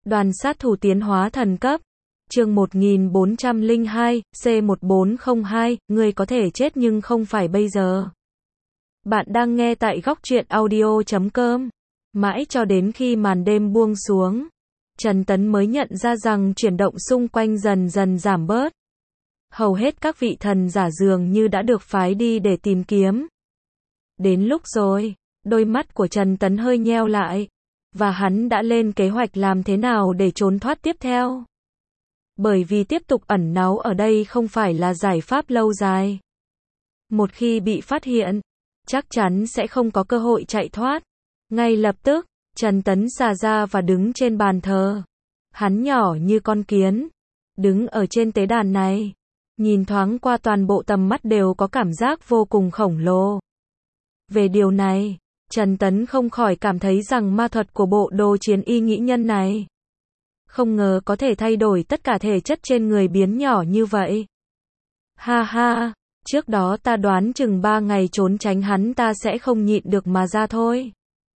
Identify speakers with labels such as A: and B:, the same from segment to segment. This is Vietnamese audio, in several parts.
A: Đoàn sát thủ tiến hóa thần cấp. Chương 1402, C1402, ngươi có thể chết nhưng không phải bây giờ. Bạn đang nghe tại góc truyện audio.com. Mãi cho đến khi màn đêm buông xuống, Trần Tấn mới nhận ra rằng chuyển động xung quanh dần dần giảm bớt. Hầu hết các vị thần giả dường như đã được phái đi để tìm kiếm. Đến lúc rồi, đôi mắt của Trần Tấn hơi nheo lại, và hắn đã lên kế hoạch làm thế nào để trốn thoát tiếp theo. Bởi vì tiếp tục ẩn náu ở đây không phải là giải pháp lâu dài. Một khi bị phát hiện, chắc chắn sẽ không có cơ hội chạy thoát. Ngay lập tức, Trần Tấn xà ra và đứng trên bàn thờ. Hắn nhỏ như con kiến, đứng ở trên tế đàn này, nhìn thoáng qua toàn bộ tầm mắt đều có cảm giác vô cùng khổng lồ. Về điều này, Trần Tấn không khỏi cảm thấy rằng ma thuật của bộ đồ chiến y nghĩ nhân này không ngờ có thể thay đổi tất cả thể chất trên người biến nhỏ như vậy. Ha ha, trước đó ta đoán chừng 3 ngày trốn tránh hắn ta sẽ không nhịn được mà ra thôi.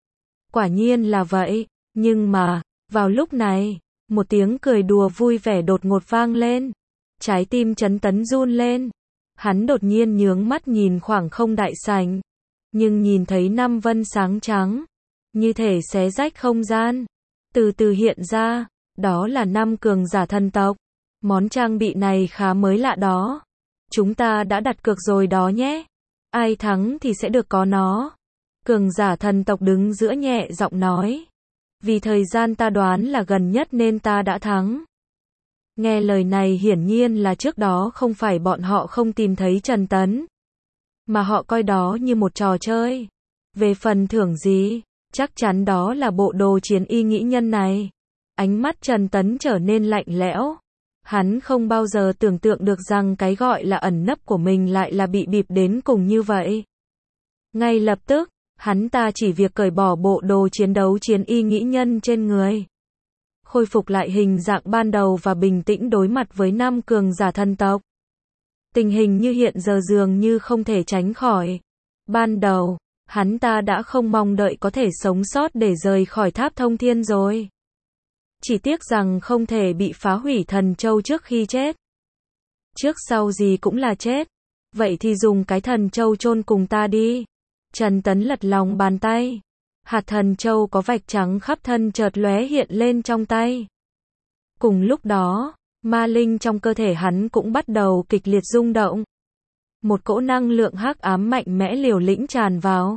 A: Quả nhiên là vậy, nhưng mà, vào lúc này, một tiếng cười đùa vui vẻ đột ngột vang lên. Trái tim Trần Tấn run lên. Hắn đột nhiên nhướng mắt nhìn khoảng không đại sảnh, nhưng nhìn thấy năm vân sáng trắng, như thể xé rách không gian, từ từ hiện ra. Đó là 5 cường giả thần tộc. Món trang bị này khá mới lạ đó. Chúng ta đã đặt cược rồi đó nhé. Ai thắng thì sẽ được có nó. Cường giả thần tộc đứng giữa nhẹ giọng nói. Vì thời gian ta đoán là gần nhất nên ta đã thắng. Nghe lời này hiển nhiên là trước đó không phải bọn họ không tìm thấy Trần Tấn, mà họ coi đó như một trò chơi. Về phần thưởng gì, chắc chắn đó là bộ đồ chiến y nghĩ nhân này. Ánh mắt Trần Tấn trở nên lạnh lẽo. Hắn không bao giờ tưởng tượng được rằng cái gọi là ẩn nấp của mình lại là bị bịp đến cùng như vậy. Ngay lập tức, hắn ta chỉ việc cởi bỏ bộ đồ chiến đấu chiến y nghĩ nhân trên người, khôi phục lại hình dạng ban đầu và bình tĩnh đối mặt với 5 cường giả thần tộc. Tình hình như hiện giờ dường như không thể tránh khỏi. Ban đầu, hắn ta đã không mong đợi có thể sống sót để rời khỏi tháp thông thiên rồi. Chỉ tiếc rằng không thể bị phá hủy thần châu trước khi chết. Trước sau gì cũng là chết. Vậy thì dùng cái thần châu chôn cùng ta đi. Trần Tấn lật lòng bàn tay. Hạt thần châu có vạch trắng khắp thân chợt lóe hiện lên trong tay. Cùng lúc đó, ma linh trong cơ thể hắn cũng bắt đầu kịch liệt rung động. Một cỗ năng lượng hắc ám mạnh mẽ liều lĩnh tràn vào.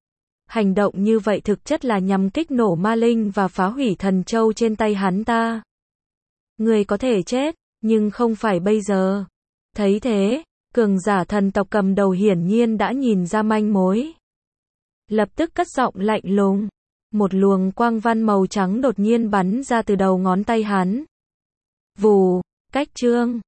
A: Hành động như vậy thực chất là nhằm kích nổ ma linh và phá hủy thần châu trên tay hắn ta. Người có thể chết, nhưng không phải bây giờ. Thấy thế, cường giả thần tộc cầm đầu hiển nhiên đã nhìn ra manh mối. Lập tức cất giọng lạnh lùng. Một luồng quang văn màu trắng đột nhiên bắn ra từ đầu ngón tay hắn. Vù, cách chương.